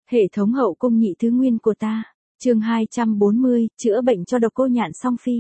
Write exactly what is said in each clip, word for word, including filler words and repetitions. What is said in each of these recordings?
Hệ thống hậu cung nhị thứ nguyên của ta. Chương hai trăm bốn mươi, chữa bệnh cho độc cô nhạn song phi.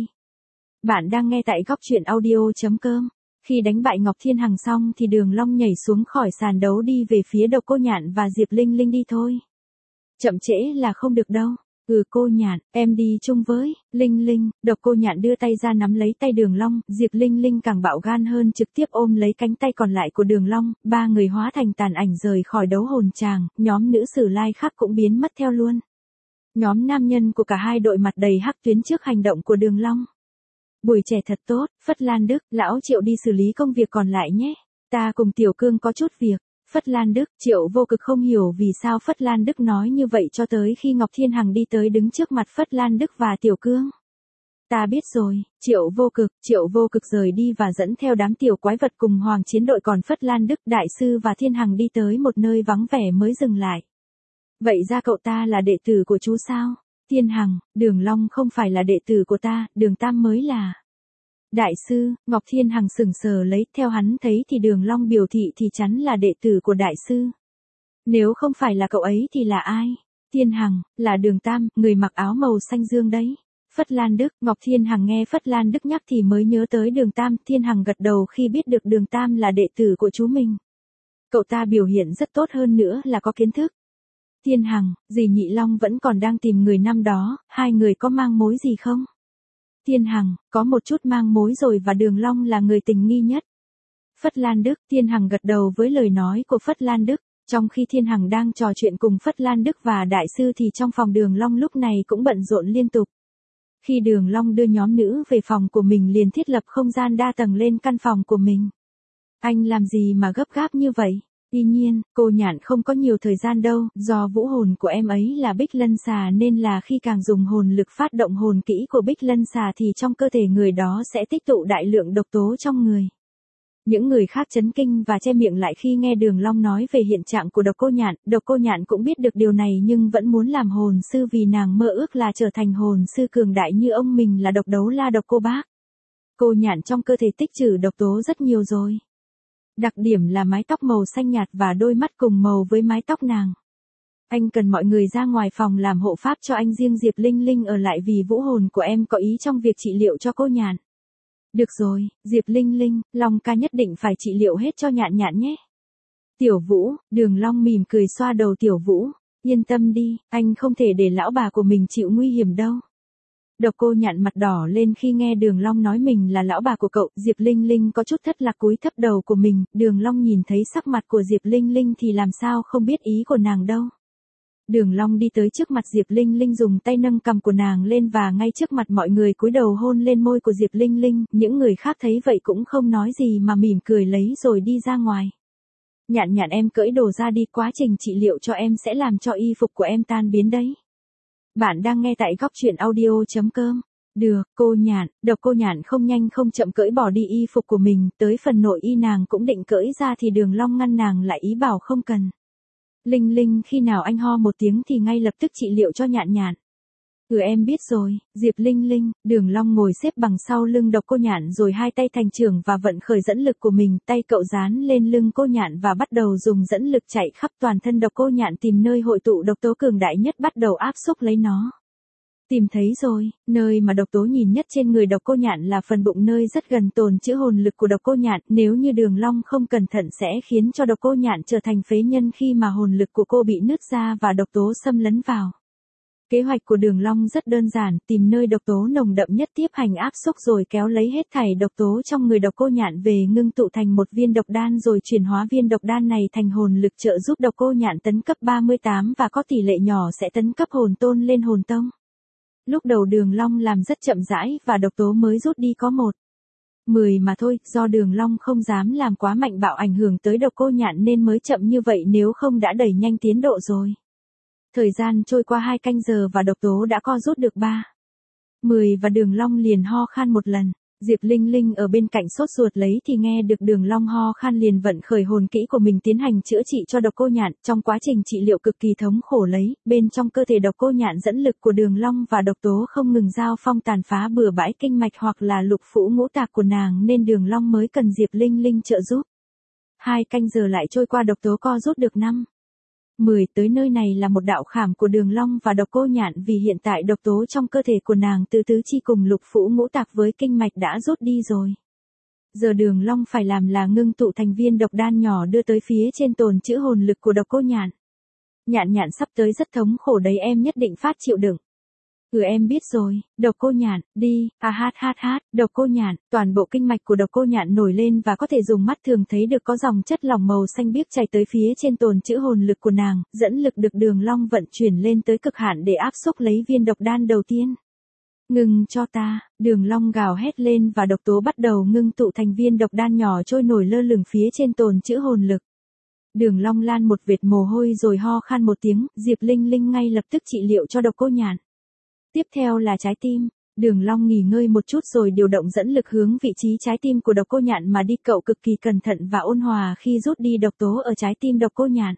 Bạn đang nghe tại góc truyện audio.com. Khi đánh bại Ngọc Thiên Hằng xong thì Đường Long nhảy xuống khỏi sàn đấu đi về phía độc cô nhạn và Diệp Linh Linh đi thôi. Chậm trễ là không được đâu. Ừ cô nhạn, em đi chung với Linh Linh. Độc cô nhạn đưa tay ra nắm lấy tay Đường Long, Diệp Linh Linh càng bạo gan hơn trực tiếp ôm lấy cánh tay còn lại của Đường Long, ba người hóa thành tàn ảnh rời khỏi đấu hồn tràng, nhóm nữ sử lai khác cũng biến mất theo luôn. Nhóm nam nhân của cả hai đội mặt đầy hắc tuyến trước hành động của Đường Long. Buổi trẻ thật tốt, Phất Lan Đức, lão Triệu đi xử lý công việc còn lại nhé. Ta cùng Tiểu Cương có chút việc. Phất Lan Đức, Triệu Vô Cực không hiểu vì sao Phất Lan Đức nói như vậy cho tới khi Ngọc Thiên Hằng đi tới đứng trước mặt Phất Lan Đức và Tiểu Cương. Ta biết rồi, Triệu Vô Cực, Triệu Vô Cực rời đi và dẫn theo đám tiểu quái vật cùng Hoàng Chiến đội, còn Phất Lan Đức, Đại Sư và Thiên Hằng đi tới một nơi vắng vẻ mới dừng lại. Vậy ra cậu ta là đệ tử của chú sao? Thiên Hằng, Đường Long không phải là đệ tử của ta, Đường Tam mới là. Đại sư, Ngọc Thiên Hằng sừng sờ lấy, theo hắn thấy thì Đường Long biểu thị thì chắn là đệ tử của đại sư. Nếu không phải là cậu ấy thì là ai? Thiên Hằng, là Đường Tam, người mặc áo màu xanh dương đấy. Phất Lan Đức, Ngọc Thiên Hằng nghe Phất Lan Đức nhắc thì mới nhớ tới Đường Tam, Thiên Hằng gật đầu khi biết được Đường Tam là đệ tử của chú mình. Cậu ta biểu hiện rất tốt hơn nữa là có kiến thức. Thiên Hằng, dì Nhị Long vẫn còn đang tìm người năm đó, hai người có mang mối gì không? Thiên Hằng, có một chút mang mối rồi và Đường Long là người tình nghi nhất. Phất Lan Đức, Thiên Hằng gật đầu với lời nói của Phất Lan Đức. Trong khi Thiên Hằng đang trò chuyện cùng Phất Lan Đức và Đại Sư thì trong phòng Đường Long lúc này cũng bận rộn liên tục. Khi Đường Long đưa nhóm nữ về phòng của mình liền thiết lập không gian đa tầng lên căn phòng của mình. Anh làm gì mà gấp gáp như vậy? Tuy nhiên, cô nhạn không có nhiều thời gian đâu, do vũ hồn của em ấy là Bích Lân Xà nên là khi càng dùng hồn lực phát động hồn kỹ của Bích Lân Xà thì trong cơ thể người đó sẽ tích tụ đại lượng độc tố trong người. Những người khác chấn kinh và che miệng lại khi nghe Đường Long nói về hiện trạng của độc cô nhạn, độc cô nhạn cũng biết được điều này nhưng vẫn muốn làm hồn sư vì nàng mơ ước là trở thành hồn sư cường đại như ông mình là Độc Đấu La Độc Cô Bác. Cô nhạn trong cơ thể tích trữ độc tố rất nhiều rồi. Đặc điểm là mái tóc màu xanh nhạt và đôi mắt cùng màu với mái tóc nàng. Anh cần mọi người ra ngoài phòng làm hộ pháp cho anh, riêng Diệp Linh Linh ở lại vì vũ hồn của em có ý trong việc trị liệu cho cô nhạn. Được rồi, Diệp Linh Linh, Long ca nhất định phải trị liệu hết cho nhạn nhạn nhé. Tiểu Vũ, Đường Long mỉm cười xoa đầu Tiểu Vũ. Yên tâm đi, anh không thể để lão bà của mình chịu nguy hiểm đâu. Độc cô nhạn mặt đỏ lên khi nghe Đường Long nói mình là lão bà của cậu. Diệp Linh Linh có chút thất lạc cúi thấp đầu của mình. Đường Long nhìn thấy sắc mặt của Diệp Linh Linh thì làm sao không biết ý của nàng đâu. Đường Long đi tới trước mặt Diệp Linh Linh dùng tay nâng cằm của nàng lên và ngay trước mặt mọi người cúi đầu hôn lên môi của Diệp Linh Linh. Những người khác thấy vậy cũng không nói gì mà mỉm cười lấy rồi đi ra ngoài. Nhạn nhạn em cởi đồ ra đi, quá trình trị liệu cho em sẽ làm cho y phục của em tan biến đấy. Bạn đang nghe tại góc truyện audio.com. Được, cô nhạn, độc cô nhạn không nhanh không chậm cởi bỏ đi y phục của mình, tới phần nội y nàng cũng định cởi ra thì Đường Long ngăn nàng lại, ý bảo không cần. Linh Linh, khi nào anh ho một tiếng thì ngay lập tức trị liệu cho nhạn nhạn. Ừ em biết rồi, Diệp Linh Linh. Đường Long ngồi xếp bằng sau lưng độc cô nhạn rồi hai tay thành trưởng và vận khởi dẫn lực của mình, tay cậu dán lên lưng cô nhạn và bắt đầu dùng dẫn lực chạy khắp toàn thân độc cô nhạn tìm nơi hội tụ độc tố cường đại nhất, bắt đầu áp xúc lấy nó. Tìm thấy rồi, nơi mà độc tố nhìn nhất trên người độc cô nhạn là phần bụng, nơi rất gần tồn trữ hồn lực của độc cô nhạn, nếu như Đường Long không cẩn thận sẽ khiến cho độc cô nhạn trở thành phế nhân khi mà hồn lực của cô bị nứt ra và độc tố xâm lấn vào. Kế hoạch của Đường Long rất đơn giản, tìm nơi độc tố nồng đậm nhất tiếp hành áp xúc rồi kéo lấy hết thảy độc tố trong người độc cô nhạn về ngưng tụ thành một viên độc đan rồi chuyển hóa viên độc đan này thành hồn lực trợ giúp độc cô nhạn tấn cấp ba mươi tám và có tỷ lệ nhỏ sẽ tấn cấp hồn tôn lên hồn tông. Lúc đầu Đường Long làm rất chậm rãi và độc tố mới rút đi có một mười mà thôi, do Đường Long không dám làm quá mạnh bạo ảnh hưởng tới độc cô nhạn nên mới chậm như vậy, nếu không đã đẩy nhanh tiến độ rồi. Thời gian trôi qua hai canh giờ và độc tố đã co rút được ba mười và Đường Long liền ho khan một lần. Diệp Linh Linh ở bên cạnh sốt ruột lấy thì nghe được Đường Long ho khan liền vận khởi hồn kỹ của mình tiến hành chữa trị cho độc cô nhạn. Trong quá trình trị liệu cực kỳ thống khổ lấy, bên trong cơ thể độc cô nhạn dẫn lực của Đường Long và độc tố không ngừng giao phong tàn phá bừa bãi kinh mạch hoặc là lục phủ ngũ tạng của nàng nên Đường Long mới cần Diệp Linh Linh trợ giúp. Hai canh giờ lại trôi qua, độc tố co rút được năm mười Tới nơi này là một đạo khảm của Đường Long và Độc Cô Nhạn vì hiện tại độc tố trong cơ thể của nàng từ tứ chi cùng lục phủ ngũ tạng với kinh mạch đã rút đi rồi. Giờ Đường Long phải làm là ngưng tụ thành viên độc đan nhỏ đưa tới phía trên tồn trữ hồn lực của Độc Cô Nhạn. Nhạn nhạn sắp tới rất thống khổ đấy, em nhất định phát chịu đựng. Ừ em biết rồi, Độc Cô Nhạn, đi, à hát hát hát, Độc Cô Nhạn, toàn bộ kinh mạch của Độc Cô Nhạn nổi lên và có thể dùng mắt thường thấy được có dòng chất lỏng màu xanh biếc chảy tới phía trên tồn trữ hồn lực của nàng, dẫn lực được Đường Long vận chuyển lên tới cực hạn để áp xúc lấy viên độc đan đầu tiên. Ngừng cho ta, Đường Long gào hét lên và độc tố bắt đầu ngưng tụ thành viên độc đan nhỏ trôi nổi lơ lửng phía trên tồn trữ hồn lực. Đường Long lan một vệt mồ hôi rồi ho khan một tiếng, Diệp Linh Linh ngay lập tức trị liệu cho Độc Cô Nhạn. Tiếp theo là trái tim, Đường Long nghỉ ngơi một chút rồi điều động dẫn lực hướng vị trí trái tim của Độc Cô Nhạn mà đi, cậu cực kỳ cẩn thận và ôn hòa khi rút đi độc tố ở trái tim Độc Cô Nhạn.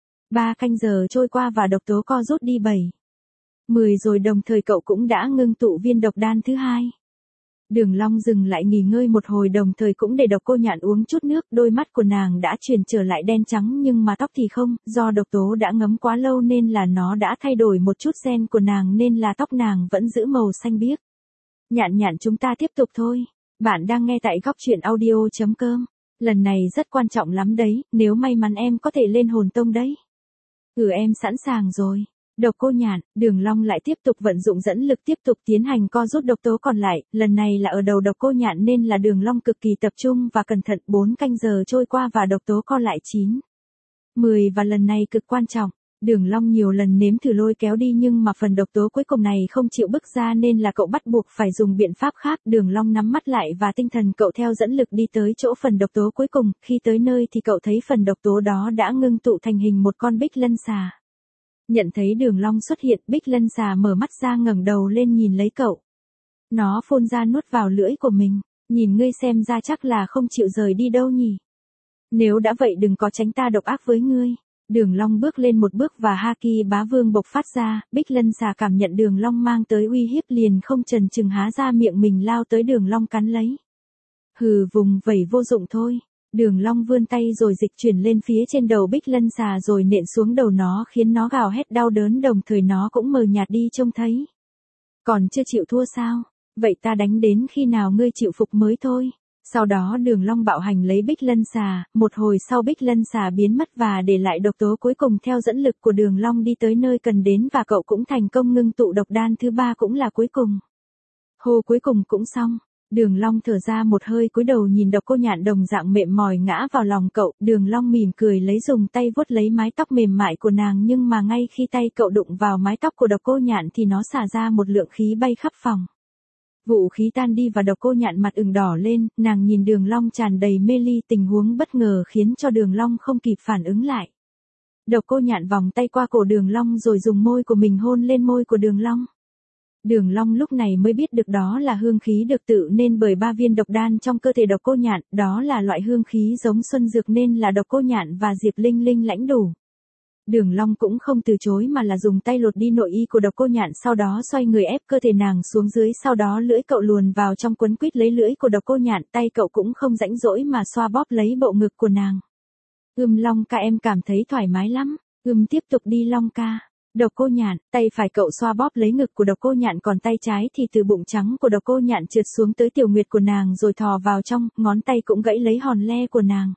Ba canh giờ trôi qua và độc tố co rút đi bảy, mười rồi, đồng thời cậu cũng đã ngưng tụ viên độc đan thứ hai. Đường Long dừng lại nghỉ ngơi một hồi, đồng thời cũng để Độc Cô Nhạn uống chút nước, đôi mắt của nàng đã chuyển trở lại đen trắng nhưng mà tóc thì không, do độc tố đã ngấm quá lâu nên là nó đã thay đổi một chút, gen của nàng nên là tóc nàng vẫn giữ màu xanh biếc. Nhạn nhạn, chúng ta tiếp tục thôi. Bạn đang nghe tại góc truyện audio chấm com. Lần này rất quan trọng lắm đấy, nếu may mắn em có thể lên hồn tông đấy. Ừ em sẵn sàng rồi. Độc Cô Nhạn, Đường Long lại tiếp tục vận dụng dẫn lực tiếp tục tiến hành co rút độc tố còn lại, lần này là ở đầu Độc Cô Nhạn nên là Đường Long cực kỳ tập trung và cẩn thận. Bốn canh giờ trôi qua và độc tố co lại chín, mười và lần này cực quan trọng. Đường Long nhiều lần nếm thử lôi kéo đi nhưng mà phần độc tố cuối cùng này không chịu bứt ra nên là cậu bắt buộc phải dùng biện pháp khác. Đường Long nắm mắt lại và tinh thần cậu theo dẫn lực đi tới chỗ phần độc tố cuối cùng, khi tới nơi thì cậu thấy phần độc tố đó đã ngưng tụ thành hình một con bích lân xà. Nhận thấy Đường Long xuất hiện, bích lân xà mở mắt ra ngẩng đầu lên nhìn lấy cậu. Nó phun ra nuốt vào lưỡi của mình, nhìn ngươi xem ra chắc là không chịu rời đi đâu nhỉ. Nếu đã vậy đừng có tránh ta độc ác với ngươi. Đường Long bước lên một bước và haki bá vương bộc phát ra, bích lân xà cảm nhận Đường Long mang tới uy hiếp liền không chần chừng há ra miệng mình lao tới Đường Long cắn lấy. Hừ, vùng vẩy vô dụng thôi. Đường Long vươn tay rồi dịch chuyển lên phía trên đầu bích lân xà rồi nện xuống đầu nó khiến nó gào hét đau đớn, đồng thời nó cũng mờ nhạt đi trông thấy. Còn chưa chịu thua sao? Vậy ta đánh đến khi nào ngươi chịu phục mới thôi. Sau đó Đường Long bạo hành lấy bích lân xà, một hồi sau bích lân xà biến mất và để lại độc tố cuối cùng theo dẫn lực của Đường Long đi tới nơi cần đến và cậu cũng thành công ngưng tụ độc đan thứ ba cũng là cuối cùng. Hô, cuối cùng cũng xong. Đường Long thở ra một hơi, cúi đầu nhìn Độc Cô Nhạn đồng dạng mềm mỏi ngã vào lòng cậu. Đường Long mỉm cười lấy dùng tay vuốt lấy mái tóc mềm mại của nàng, nhưng mà ngay khi tay cậu đụng vào mái tóc của Độc Cô Nhạn thì nó xả ra một lượng khí bay khắp phòng. Vũ khí tan đi và Độc Cô Nhạn mặt ửng đỏ lên, nàng nhìn Đường Long tràn đầy mê ly, tình huống bất ngờ khiến cho Đường Long không kịp phản ứng lại. Độc Cô Nhạn vòng tay qua cổ Đường Long rồi dùng môi của mình hôn lên môi của Đường Long. Đường Long lúc này mới biết được đó là hương khí được tự nên bởi ba viên độc đan trong cơ thể Độc Cô Nhạn, đó là loại hương khí giống xuân dược nên là Độc Cô Nhạn và Diệp Linh Linh lãnh đủ. Đường Long cũng không từ chối mà là dùng tay lột đi nội y của Độc Cô Nhạn, sau đó xoay người ép cơ thể nàng xuống dưới, sau đó lưỡi cậu luồn vào trong quấn quýt lấy lưỡi của Độc Cô Nhạn, tay cậu cũng không rãnh rỗi mà xoa bóp lấy bộ ngực của nàng. Ưm Long ca, em cảm thấy thoải mái lắm. Ưm tiếp tục đi Long ca. Độc Cô Nhạn, tay phải cậu xoa bóp lấy ngực của Độc Cô Nhạn, còn tay trái thì từ bụng trắng của Độc Cô Nhạn trượt xuống tới tiểu nguyệt của nàng rồi thò vào trong, ngón tay cũng gãy lấy hòn le của nàng.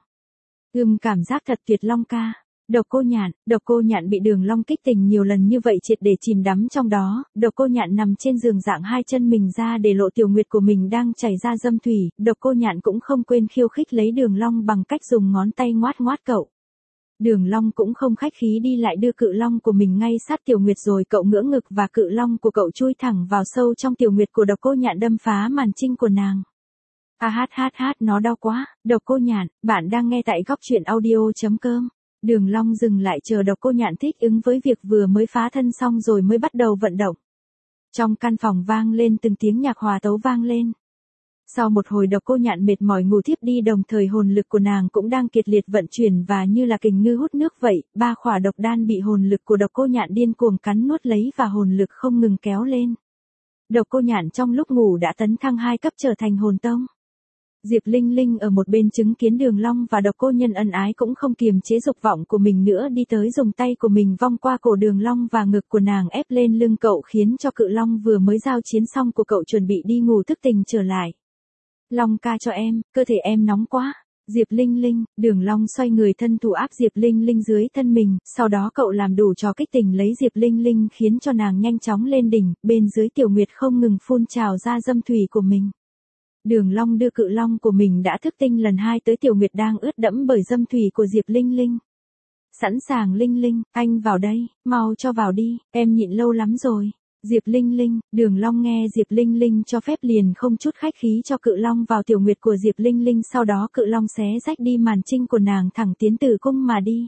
Ưm cảm giác thật tuyệt Long ca. Độc Cô Nhạn, Độc Cô Nhạn bị Đường Long kích tình nhiều lần như vậy triệt để chìm đắm trong đó. Độc Cô Nhạn nằm trên giường dạng hai chân mình ra để lộ tiểu nguyệt của mình đang chảy ra dâm thủy. Độc Cô Nhạn cũng không quên khiêu khích lấy Đường Long bằng cách dùng ngón tay ngoát ngoát cậu. Đường Long cũng không khách khí đi lại đưa cự long của mình ngay sát tiểu nguyệt rồi cậu ngưỡng ngực và cự long của cậu chui thẳng vào sâu trong tiểu nguyệt của Độc Cô Nhạn, đâm phá màn trinh của nàng. A hát hát hát, nó đau quá. Độc Cô Nhạn, bạn đang nghe tại góc truyện audio chấm com. Đường Long dừng lại chờ Độc Cô Nhạn thích ứng với việc vừa mới phá thân xong rồi mới bắt đầu vận động. Trong căn phòng vang lên từng tiếng nhạc hòa tấu vang lên. Sau một hồi Độc Cô Nhạn mệt mỏi ngủ thiếp đi, đồng thời hồn lực của nàng cũng đang kiệt liệt vận chuyển và như là kình ngư hút nước vậy, ba khỏa độc đan bị hồn lực của Độc Cô Nhạn điên cuồng cắn nuốt lấy và hồn lực không ngừng kéo lên. Độc Cô Nhạn trong lúc ngủ đã tấn thăng hai cấp trở thành hồn tông. Diệp Linh Linh ở một bên chứng kiến Đường Long và Độc Cô Nhân ân ái cũng không kiềm chế dục vọng của mình nữa, đi tới dùng tay của mình vòng qua cổ Đường Long và ngực của nàng ép lên lưng cậu, khiến cho Cự Long vừa mới giao chiến xong của cậu chuẩn bị đi ngủ thức tỉnh trở lại. Long ca cho em, cơ thể em nóng quá. Diệp Linh Linh, Đường Long xoay người thân thủ áp Diệp Linh Linh dưới thân mình, sau đó cậu làm đủ trò kích tình lấy Diệp Linh Linh khiến cho nàng nhanh chóng lên đỉnh, bên dưới Tiểu Nguyệt không ngừng phun trào ra dâm thủy của mình. Đường Long đưa Cự Long của mình đã thức tinh lần hai tới Tiểu Nguyệt đang ướt đẫm bởi dâm thủy của Diệp Linh Linh. Sẵn sàng Linh Linh, anh vào đây, mau cho vào đi, em nhịn lâu lắm rồi. Diệp Linh Linh, Đường Long nghe Diệp Linh Linh cho phép liền không chút khách khí cho Cự Long vào Tiểu Nguyệt của Diệp Linh Linh, sau đó Cự Long xé rách đi màn trinh của nàng thẳng tiến tử cung mà đi.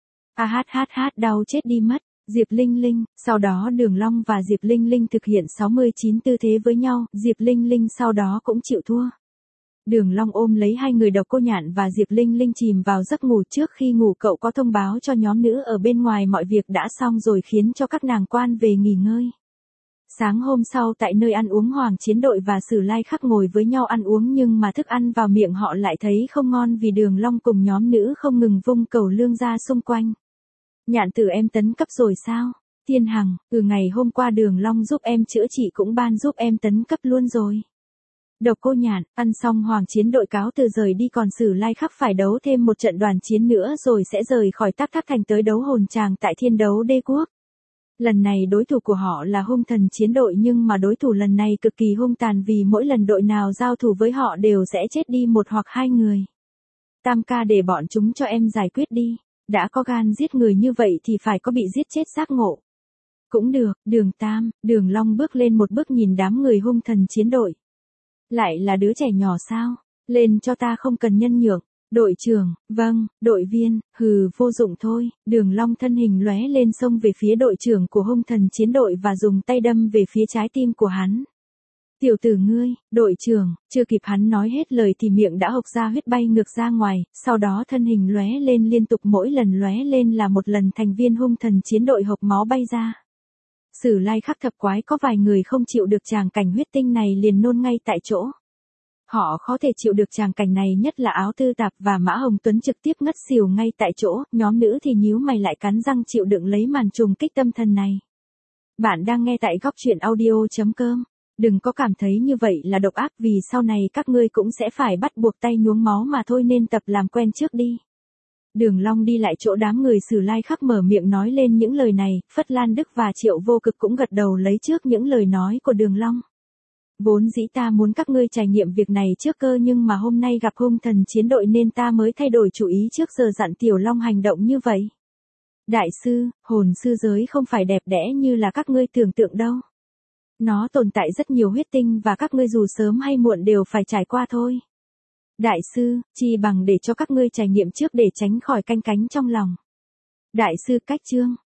A hát hát hát đau chết đi mất. Diệp Linh Linh, sau đó Đường Long và Diệp Linh Linh thực hiện sáu mươi chín tư thế với nhau, Diệp Linh Linh sau đó cũng chịu thua. Đường Long ôm lấy hai người Độc Cô Nhạn và Diệp Linh Linh chìm vào giấc ngủ, trước khi ngủ cậu có thông báo cho nhóm nữ ở bên ngoài mọi việc đã xong rồi khiến cho các nàng quan về nghỉ ngơi. Sáng hôm sau tại nơi ăn uống, Hoàng Chiến Đội và Sử Lai Khắc ngồi với nhau ăn uống nhưng mà thức ăn vào miệng họ lại thấy không ngon vì Đường Long cùng nhóm nữ không ngừng vung cầu lương ra xung quanh. Nhạn tử em tấn cấp rồi sao? Thiên Hằng, từ ngày hôm qua Đường Long giúp em chữa trị cũng ban giúp em tấn cấp luôn rồi. Độc Cô Nhạn, ăn xong Hoàng Chiến Đội cáo từ rời đi, còn Sử Lai Khắc phải đấu thêm một trận đoàn chiến nữa rồi sẽ rời khỏi Tắc Thác Thành tới đấu hồn tràng tại Thiên Đấu Đế Quốc. Lần này đối thủ của họ là Hung Thần Chiến Đội, nhưng mà đối thủ lần này cực kỳ hung tàn vì mỗi lần đội nào giao thủ với họ đều sẽ chết đi một hoặc hai người. Tam ca để bọn chúng cho em giải quyết đi, đã có gan giết người như vậy thì phải có bị giết chết xác ngộ. Cũng được, Đường Tam, Đường Long bước lên một bước nhìn đám người Hung Thần Chiến Đội. Lại là đứa trẻ nhỏ sao? Lên cho ta, không cần nhân nhượng. Đội trưởng, vâng, đội viên, hừ, vô dụng thôi. Đường Long thân hình lóe lên xông về phía đội trưởng của Hung Thần Chiến Đội và dùng tay đâm về phía trái tim của hắn. Tiểu tử ngươi, đội trưởng, chưa kịp hắn nói hết lời thì miệng đã hộc ra huyết bay ngược ra ngoài, sau đó thân hình lóe lên liên tục, mỗi lần lóe lên là một lần thành viên Hung Thần Chiến Đội hộc máu bay ra. Sử Lai Khắc thập quái có vài người không chịu được tràng cảnh huyết tinh này liền nôn ngay tại chỗ. Họ khó thể chịu được tràng cảnh này, nhất là Áo Tư Tạp và Mã Hồng Tuấn trực tiếp ngất xỉu ngay tại chỗ, nhóm nữ thì nhíu mày lại cắn răng chịu đựng lấy màn trùng kích tâm thần này. Bạn đang nghe tại góc truyện audio chấm com. Đừng có cảm thấy như vậy là độc ác, vì sau này các ngươi cũng sẽ phải bắt buộc tay nhuốm máu mà thôi, nên tập làm quen trước đi. Đường Long đi lại chỗ đám người Sử Lai Khắc mở miệng nói lên những lời này, Phất Lan Đức và Triệu Vô Cực cũng gật đầu lấy trước những lời nói của Đường Long. Vốn dĩ ta muốn các ngươi trải nghiệm việc này trước cơ, nhưng mà hôm nay gặp Hung Thần Chiến Đội nên ta mới thay đổi chủ ý trước giờ dặn Tiểu Long hành động như vậy. Đại sư, hồn sư giới không phải đẹp đẽ như là các ngươi tưởng tượng đâu. Nó tồn tại rất nhiều huyết tinh và các ngươi dù sớm hay muộn đều phải trải qua thôi. Đại sư, chi bằng để cho các ngươi trải nghiệm trước để tránh khỏi canh cánh trong lòng. Đại sư cách chương.